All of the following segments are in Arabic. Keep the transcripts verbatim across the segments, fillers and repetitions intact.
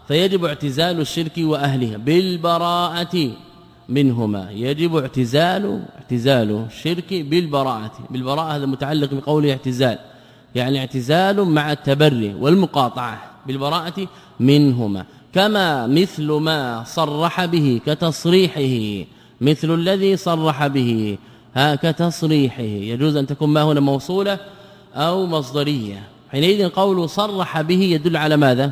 فيجب اعتزال الشرك وأهله بالبراءة منهما. يجب اعتزال اعتزال الشرك بالبراءة. بالبراءة هذا متعلق بقوله اعتزال، يعني اعتزال مع التبري والمقاطعة بالبراءة منهما، كما مثل ما صرح به كتصريحه، مثل الذي صرح به ها كتصريحه. يجوز أن تكون ما هنا موصولة أو مصدرية. حينئذ قوله صرح به يدل على ماذا؟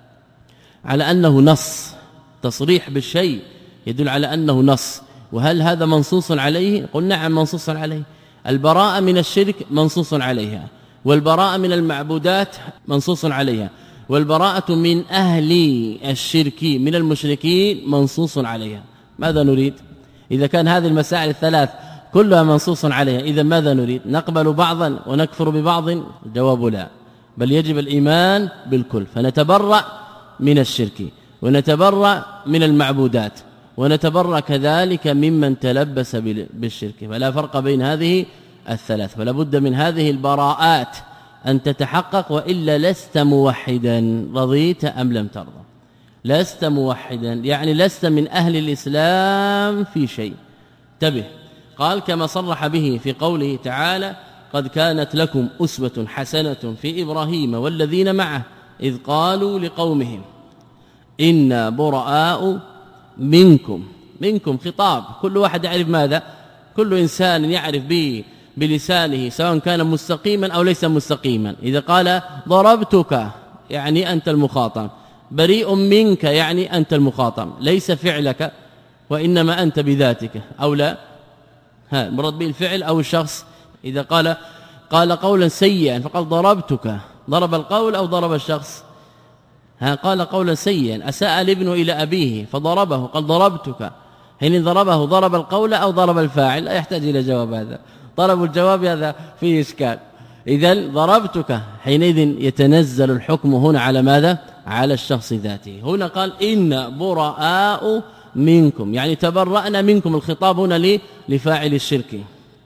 على أنه نص. تصريح بالشيء يدل على أنه نص. وهل هذا منصوص عليه؟ قل نعم منصوص عليه. البراءة من الشرك منصوص عليها، والبراءة من المعبودات منصوص عليها، والبراءة من أهل الشرك من المشركين منصوص عليها. ماذا نريد؟ إذا كان هذه المسائل الثلاث كلها منصوص عليها، إذا ماذا نريد؟ نقبل بعضا ونكفر ببعض؟ الجواب لا، بل يجب الإيمان بالكل. فنتبرأ من الشرك ونتبرأ من المعبودات ونتبرأ كذلك ممن تلبس بالشرك، فلا فرق بين هذه الثلاث. فلا بد من هذه البراءات أن تتحقق، وإلا لست موحدا رضيت أم لم ترضى. لست موحدا يعني لست من أهل الإسلام في شيء. انتبه، قال كما صرح به في قوله تعالى قد كانت لكم أسوة حسنة في إبراهيم والذين معه إذ قالوا لقومهم إنا براء منكم. منكم خطاب، كل واحد يعرف ماذا؟ كل إنسان يعرف به بلسانه سواء كان مستقيما أو ليس مستقيما. إذا قال ضربتك يعني أنت المخاطب، بريء منك يعني أنت المخاطب، ليس فعلك وإنما أنت بذاتك أو لا. ها مراد به الفعل أو الشخص. إذا قال قال قولا سيئا فقال ضربتك، ضرب القول أو ضرب الشخص؟ ها قال قولا سيئا، أساء الابن إلى أبيه فضربه، قال ضربتك، حين ضربه ضرب القول أو ضرب الفاعل؟ لا يحتاج إلى جواب. هذا طلب الجواب هذا فيه إشكال. إذن ضربتك حينئذ يتنزل الحكم هنا على ماذا؟ على الشخص ذاته. هنا قال إن براء منكم يعني تبرأنا منكم، الخطاب هنا لفاعل الشرك.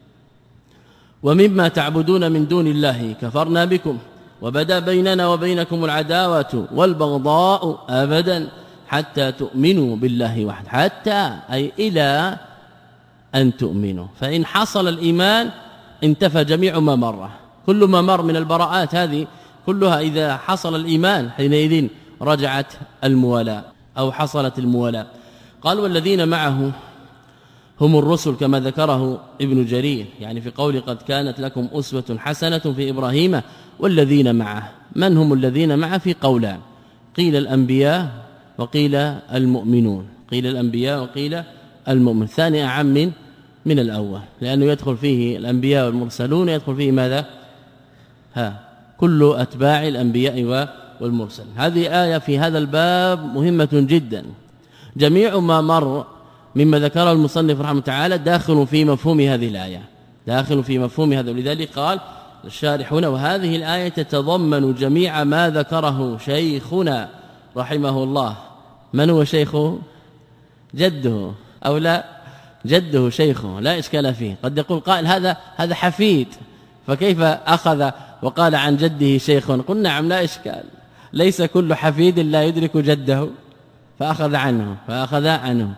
ومما تعبدون من دون الله كفرنا بكم وبدا بيننا وبينكم العداوة والبغضاء أبدا حتى تؤمنوا بالله وحده. حتى أي إلى أن تؤمنوا، فإن حصل الإيمان انتفى جميع ما مر. كل ما مر من البراءات هذه كلها إذا حصل الإيمان حينئذ رجعت الموالاة أو حصلت الموالاة. قال والذين معه هم الرسل كما ذكره ابن جرير، يعني في قول قد كانت لكم أسوة حسنة في إبراهيم والذين معه. من هم الذين معه؟ في قولان، قيل الأنبياء وقيل المؤمنون. قيل الأنبياء وقيل المؤمن، ثاني أعم من من الأول، لأنه يدخل فيه الأنبياء والمرسلون، يدخل فيه ماذا؟ ها كل أتباع الأنبياء والمرسل. هذه آية في هذا الباب مهمة جدا. جميع ما مر مما ذكره المصنف رحمه تعالى داخل في مفهوم هذه الآية، داخل في مفهوم هذا. ولذلك قال الشارح هنا وهذه الآية تتضمن جميع ما ذكره شيخنا رحمه الله. من هو شيخه؟ جده أو لا؟ جده شيخه، لا إشكال فيه. قد يقول قائل هذا هذا حفيد، فكيف أخذ وقال عن جده شيخ؟ قل نعم لا إشكال، ليس كل حفيد لا يدرك جده فأخذ عنه فأخذ عنه.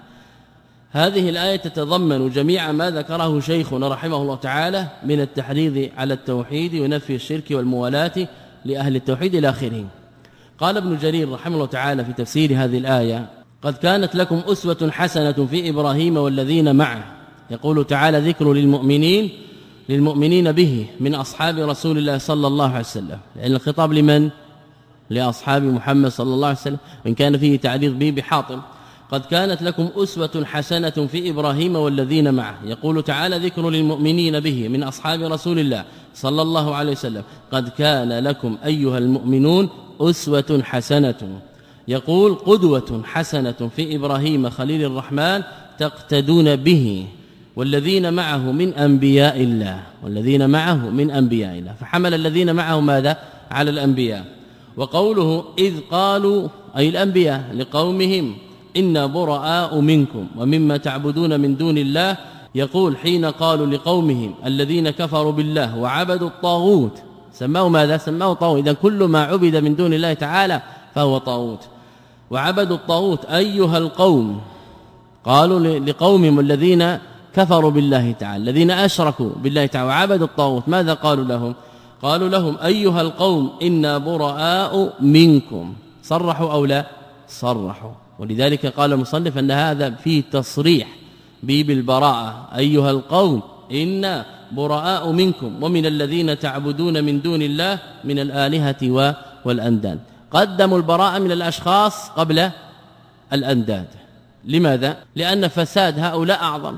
هذه الآية تتضمن جميع ما ذكره شيخنا رحمه الله تعالى من التحريض على التوحيد ونفي الشرك والموالاة لأهل التوحيد إلى آخره. قال ابن جرير رحمه الله تعالى في تفسير هذه الآية قد كانت لكم أسوة حسنة في إبراهيم والذين معه. يقول تعالى ذكر للمؤمنين للمؤمنين به من أصحاب رسول الله صلى الله عليه وسلم، لأن الخطاب لمن؟ لأصحاب محمد صلى الله عليه وسلم، وإن كان فيه تعريض به بحاطم. قد كانت لكم أسوة حسنة في إبراهيم والذين معه. يقول تعالى ذكر للمؤمنين به من أصحاب رسول الله صلى الله عليه وسلم قد كان لكم أيها المؤمنون أسوة حسنة. يقول قدوة حسنة في إبراهيم خليل الرحمن تقتدون به والذين معه من أنبياء الله، والذين معه من أنبياء الله، فحمل الذين معه ماذا؟ على الأنبياء. وقوله إذ قالوا أي الأنبياء لقومهم إنا براء منكم ومما تعبدون من دون الله. يقول حين قالوا لقومهم الذين كفروا بالله وعبدوا الطاغوت، سماه ماذا؟ سماه طاغوت. إذا كل ما عبد من دون الله تعالى فهو طاغوت. وعبدوا الطاغوت أيها القوم، قالوا لقومهم الذين كفروا بالله تعالى الذين أشركوا بالله تعالى وعبدوا الطاغوت، ماذا قالوا لهم؟ قالوا لهم أيها القوم إنا براء منكم. صرحوا أو لا؟ صرحوا. ولذلك قال المصنف أن هذا فيه تصريح بالبراءة، أيها القوم إنا براء منكم ومن الذين تعبدون من دون الله من الآلهة والأنداد. قدموا البراءة من الأشخاص قبل الأنداد. لماذا؟ لأن فساد هؤلاء أعظم،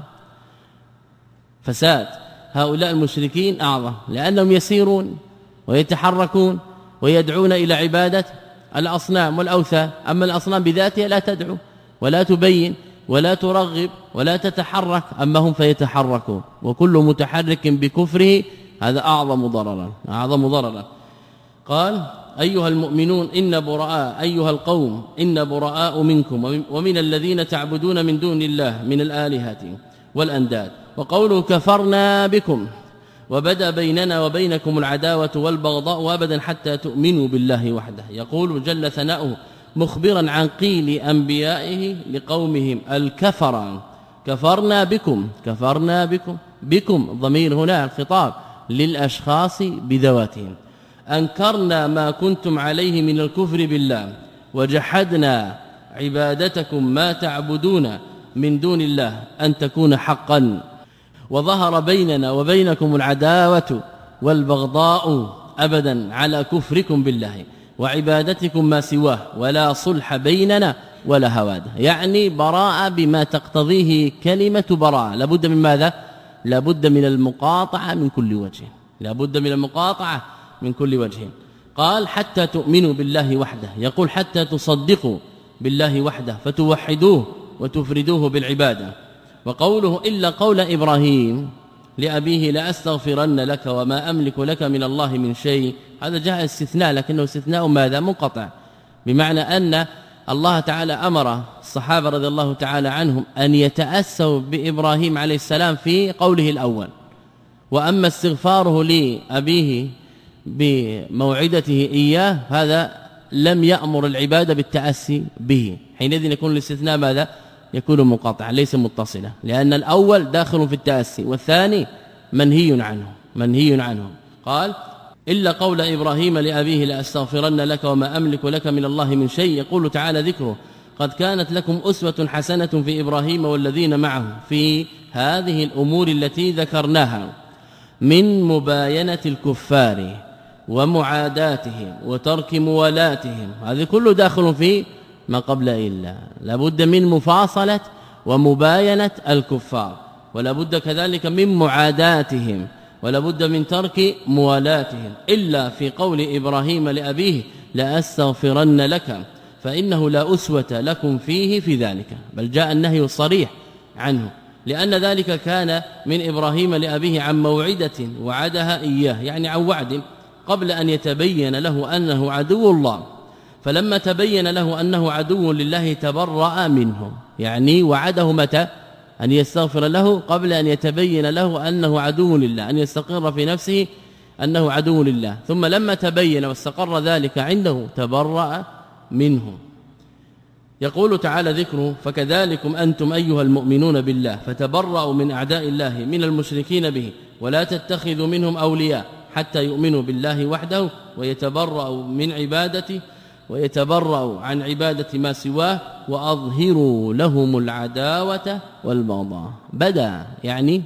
فساد هؤلاء المشركين أعظم، لأنهم يسيرون ويتحركون ويدعون إلى عبادة الأصنام والأوثان. أما الأصنام بذاتها لا تدعو ولا تبين ولا ترغب ولا تتحرك، أما هم فيتحركون، وكل متحرك بكفره هذا أعظم ضررا أعظم ضررا. قال أيها المؤمنون إن براء أيها القوم إن براء منكم ومن الذين تعبدون من دون الله من الآلهة والأنداد. وقوله كفرنا بكم وبدا بيننا وبينكم العداوة والبغضاء أبدا حتى تؤمنوا بالله وحده. يقول جل ثناؤه مخبرا عن قيل أنبيائه لقومهم الكفر كفرنا بكم كفرنا بكم بكم ضمير هنا الخطاب للأشخاص بذواتهم. أنكرنا ما كنتم عليه من الكفر بالله وجحدنا عبادتكم ما تعبدون من دون الله أن تكون حقا، وظهر بيننا وبينكم العداوة والبغضاء أبدا على كفركم بالله وعبادتكم ما سواه ولا صلح بيننا ولا هواده. يعني براءة بما تقتضيه كلمة براءة، لابد من ماذا؟ لابد من المقاطعة من كل وجه، لابد من المقاطعة من كل وجه. قال حتى تؤمنوا بالله وحده، يقول حتى تصدقوا بالله وحده فتوحدوه وتفردوه بالعبادة. وقوله إلا قول إبراهيم لأبيه لأستغفرن لك وما أملك لك من الله من شيء، هذا جاء استثناء لكنه استثناء ماذا؟ منقطع، بمعنى أن الله تعالى أمر الصحابة رضي الله تعالى عنهم أن يتأسوا بإبراهيم عليه السلام في قوله الأول، وأما استغفاره لأبيه بموعدته إياه هذا لم يأمر العبادة بالتأسي به، حينئذ يكون الاستثناء ماذا؟ يكون منقطعا ليس متصلا، لأن الأول داخل في التأسي والثاني منهي عنه منهي عنه. قال إلا قول إبراهيم لأبيه لأستغفرن لك وما أملك لك من الله من شيء. يقول تعالى ذكره قد كانت لكم أسوة حسنة في إبراهيم والذين معه في هذه الأمور التي ذكرناها من مباينة الكفار ومعاداتهم وترك موالاتهم، هذه كله داخل في ما قبل إلا. لابد من مفاصلة ومباينة الكفار، ولابد كذلك من معاداتهم، ولابد من ترك موالاتهم، إلا في قول إبراهيم لأبيه لأستغفرن لك فإنه لا أسوة لكم فيه في ذلك، بل جاء النهي الصريح عنه، لأن ذلك كان من إبراهيم لأبيه عن موعدة وعدها إياه، يعني عن وعد قبل أن يتبين له أنه عدو الله، فلما تبين له أنه عدو لله تبرأ منه، يعني وعده متى؟ أن يستغفر له قبل أن يتبين له أنه عدو لله، أن يستقر في نفسه أنه عدو لله، ثم لما تبين واستقر ذلك عنده تبرأ منه. يقول تعالى ذكره فكذلكم أنتم أيها المؤمنون بالله فتبرأوا من أعداء الله من المشركين به ولا تتخذوا منهم أولياء حتى يؤمنوا بالله وحده ويتبرأوا من عبادته ويتبرأوا عن عبادة ما سواه وأظهروا لهم العداوة والبغضاء. بدأ يعني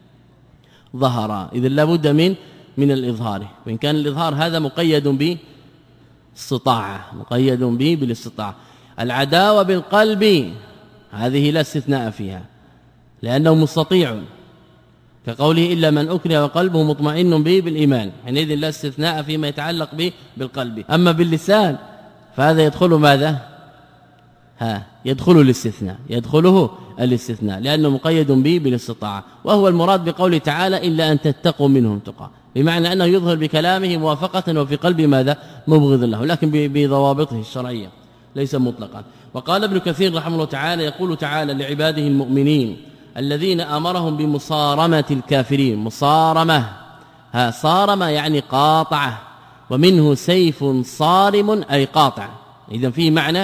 ظهر، إذن لابد من من الإظهار، وإن كان الإظهار هذا مقيد باستطاعة مقيد به بالاستطاعة. العداوة بالقلب هذه لا استثناء فيها لأنه مستطيع، كقوله إلا من أكره وقلبه مطمئن به بالإيمان، حينئذ لا استثناء فيما يتعلق به بالقلب. أما باللسان فهذا يدخل ماذا؟ ها يدخل الاستثناء يدخله الاستثناء لأنه مقيد به بالاستطاعة، وهو المراد بقوله تعالى إلا أن تتقوا منهم تقى، بمعنى أنه يظهر بكلامه موافقة وفي قلب ماذا؟ مبغض له، لكن بضوابطه الشرعية ليس مطلقا. وقال ابن كثير رحمه الله تعالى يقول تعالى لعباده المؤمنين الذين أمرهم بمصارمة الكافرين، مصارمة ها صارمة يعني قاطعة، ومنه سيف صارم أي قاطع، إذن فيه معنى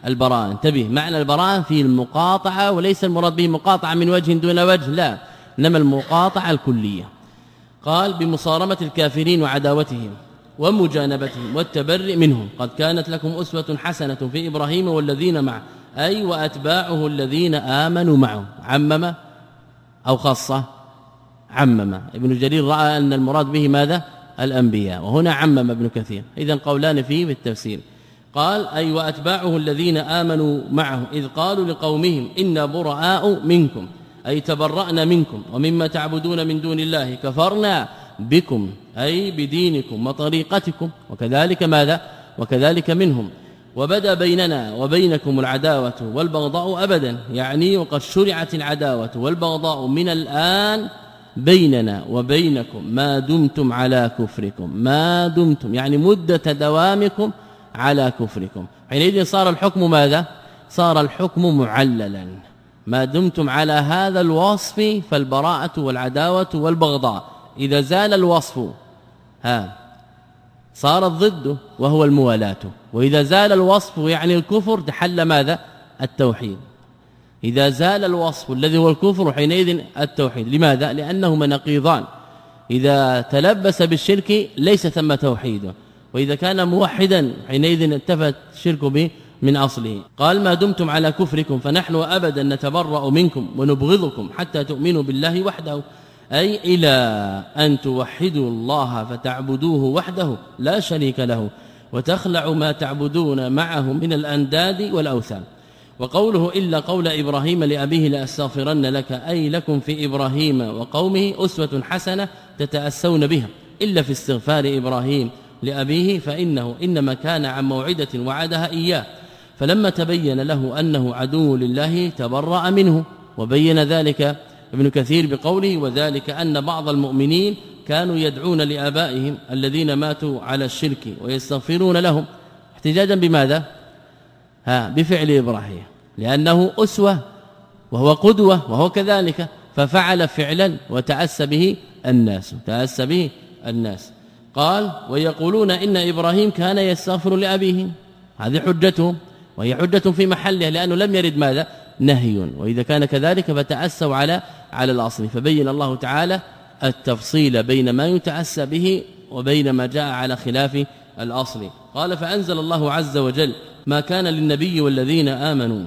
البراءة. انتبه، معنى البراءة في المقاطعة، وليس المراد به مقاطعة من وجه دون وجه، لا، إنما المقاطعة الكلية. قال بمصارمة الكافرين وعداوتهم ومجانبتهم والتبرئ منهم. قد كانت لكم أسوة حسنة في إبراهيم والذين معه، أي وأتباعه الذين آمنوا معه. عمم أو خاصة؟ عمم. ابن جرير رأى أن المراد به ماذا؟ الأنبياء، وهنا عمم ابن كثير. إذن قولان فيه بالتفسير. قال أي وأتباعه الذين آمنوا معه إذ قالوا لقومهم إنا براء منكم، أي تبرأنا منكم ومما تعبدون من دون الله، كفرنا بكم أي بدينكم وطريقتكم، وكذلك ماذا؟ وكذلك منهم. وبدأ بيننا وبينكم العداوة والبغضاء أبدا، يعني وقد شرعت العداوة والبغضاء من الآن بيننا وبينكم ما دمتم على كفركم، ما دمتم يعني مدة دوامكم على كفركم. حينئذ صار الحكم ماذا؟ صار الحكم معللا، ما دمتم على هذا الوصف فالبراءة والعداوة والبغضاء. إذا زال الوصف ها صار الضد وهو الموالاة، وإذا زال الوصف يعني الكفر تحل ماذا؟ التوحيد. إذا زال الوصف الذي هو الكفر حينئذ التوحيد. لماذا؟ لأنهما نقيضان، إذا تلبس بالشرك ليس ثم توحيد، وإذا كان موحدا حينئذ انتفت الشرك به من أصله. قال ما دمتم على كفركم فنحن أبدا نتبرأ منكم ونبغضكم حتى تؤمنوا بالله وحده، أي إلى أن توحدوا الله فتعبدوه وحده لا شريك له، وتخلعوا ما تعبدون معه من الأنداد والأوثان. وقوله إلا قول إبراهيم لأبيه لأستغفرن لك، أي لكم في إبراهيم وقومه أسوة حسنة تتأسون بها، إلا في استغفار إبراهيم لأبيه فإنه إنما كان عن موعدة وعدها إياه، فلما تبين له أنه عدو لله تبرأ منه. وبين ذلك ابن كثير بقوله وذلك أن بعض المؤمنين كانوا يدعون لآبائهم الذين ماتوا على الشرك ويستغفرون لهم، احتجاجا بماذا؟ ها بفعل إبراهيم، لأنه أسوة وهو قدوة وهو كذلك، ففعل فعلا وتأسى به الناس تأسى به الناس. قال ويقولون إن إبراهيم كان يستغفر لأبيه، هذه حجتهم وهي حجة في محلها، لأنه لم يرد ماذا؟ نهي، وإذا كان كذلك فتأسوا على على الأصل. فبين الله تعالى التفصيل بين ما يتأسى به وبين ما جاء على خلاف الأصل. قال فأنزل الله عز وجل ما كان للنبي والذين آمنوا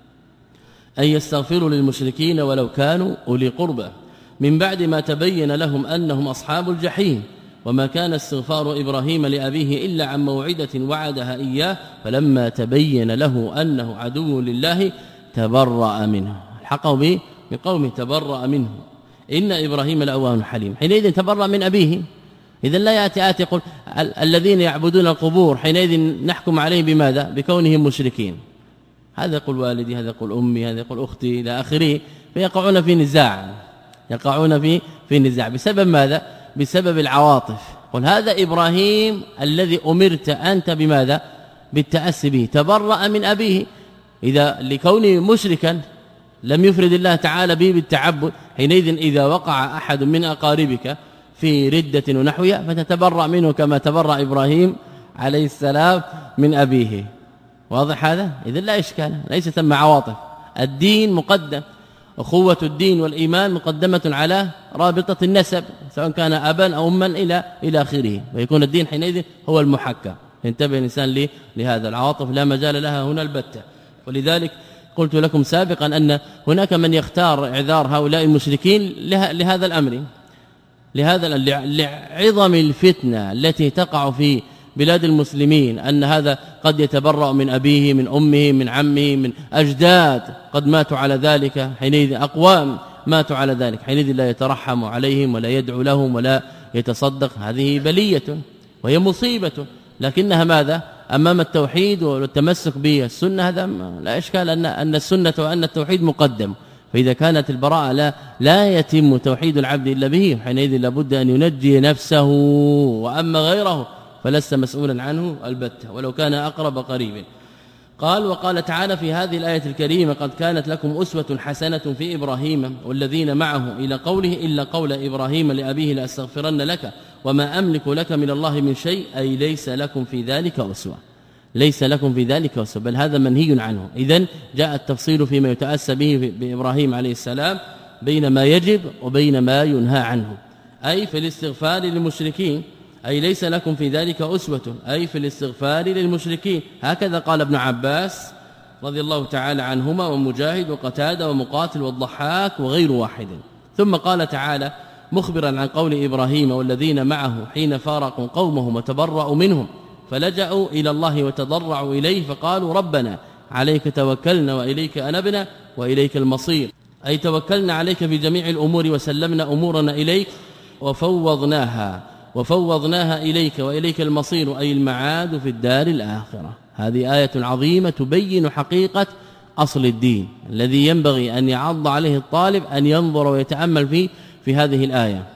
أن يستغفروا للمشركين ولو كانوا أولي قربى من بعد ما تبين لهم أنهم أصحاب الجحيم، وما كان استغفار إبراهيم لأبيه إلا عن موعدة وعدها إياه، فلما تبين له أنه عدو لله تبرأ منه. الحقه به بقومه تبرأ منه إن إبراهيم لأواه حليم. حينئذ تبرأ من أبيه. إذا لا يأتي آتي يقول الذين يعبدون القبور حينئذ نحكم عليهم بماذا؟ بكونهم مشركين. هذا يقول والدي، هذا يقول أمي، هذا يقول أختي إلى آخره، فيقعون في نزاع، يقعون في في نزاع بسبب ماذا؟ بسبب العواطف. قل هذا إبراهيم الذي أمرت أنت بماذا؟ بالتأسي به، تبرأ من أبيه. إذا لكونه مشركا لم يفرد الله تعالى به بالتعبد، حينئذ إذا وقع أحد من أقاربك في ردة ونحوها فتتبرأ منه كما تبرأ إبراهيم عليه السلام من أبيه. واضح هذا؟ إذن لا إشكال، ليس ثم عواطف. الدين مقدم، أخوة الدين والإيمان مقدمة على رابطة النسب، سواء كان أبا أو أما إلى إلى آخره، ويكون الدين حينئذ هو المحكم. ينتبه الإنسان لهذا، العواطف لا مجال لها هنا البتة. ولذلك قلت لكم سابقا أن هناك من يختار إعذار هؤلاء المشركين لهذا الأمر، لهذا لعظم الفتنة التي تقع في بلاد المسلمين، أن هذا قد يتبرأ من أبيه، من أمه، من عمه، من أجداد قد ماتوا على ذلك، حينئذ أقوام ماتوا على ذلك، حينئذ لا يترحم عليهم ولا يدعو لهم ولا يتصدق. هذه بلية وهي مصيبة، لكنها ماذا؟ أمام التوحيد والتمسك بالسنة هذا لا إشكال أن أن السنة وأن التوحيد مقدم. فإذا كانت البراءة لا لا يتم توحيد العبد إلا به، حينئذ لابد أن ينجي نفسه، وأما غيره فلست مسؤولا عنه البتة ولو كان أقرب قريب. قال وقال تعالى في هذه الآية الكريمة قد كانت لكم أسوة حسنة في إبراهيم والذين معه إلى قوله إلا قول إبراهيم لأبيه لأستغفرن لك وما أملك لك من الله من شيء، أي ليس لكم في ذلك أسوة. ليس لكم في ذلك أسوة، بل هذا منهي عنه. إذن جاء التفصيل فيما يتأسى به بإبراهيم عليه السلام بين ما يجب وبين ما ينهى عنه، أي في الاستغفار للمشركين، أي ليس لكم في ذلك أسوة، أي في الاستغفار للمشركين. هكذا قال ابن عباس رضي الله تعالى عنهما ومجاهد وقتادة ومقاتل والضحاك وغير واحد. ثم قال تعالى مخبرا عن قول إبراهيم والذين معه حين فارقوا قومهم وتبرأوا منهم فلجأوا إلى الله وتضرعوا إليه فقالوا ربنا عليك توكلنا وإليك أنبنا وإليك المصير، أي توكلنا عليك في جميع الأمور وسلمنا أمورنا إليك وفوضناها وفوضناها إليك وإليك المصير، أي المعاد في الدار الآخرة. هذه آية عظيمة تبين حقيقة أصل الدين الذي ينبغي أن يعض عليه الطالب أن ينظر ويتأمل فيه في هذه الآية.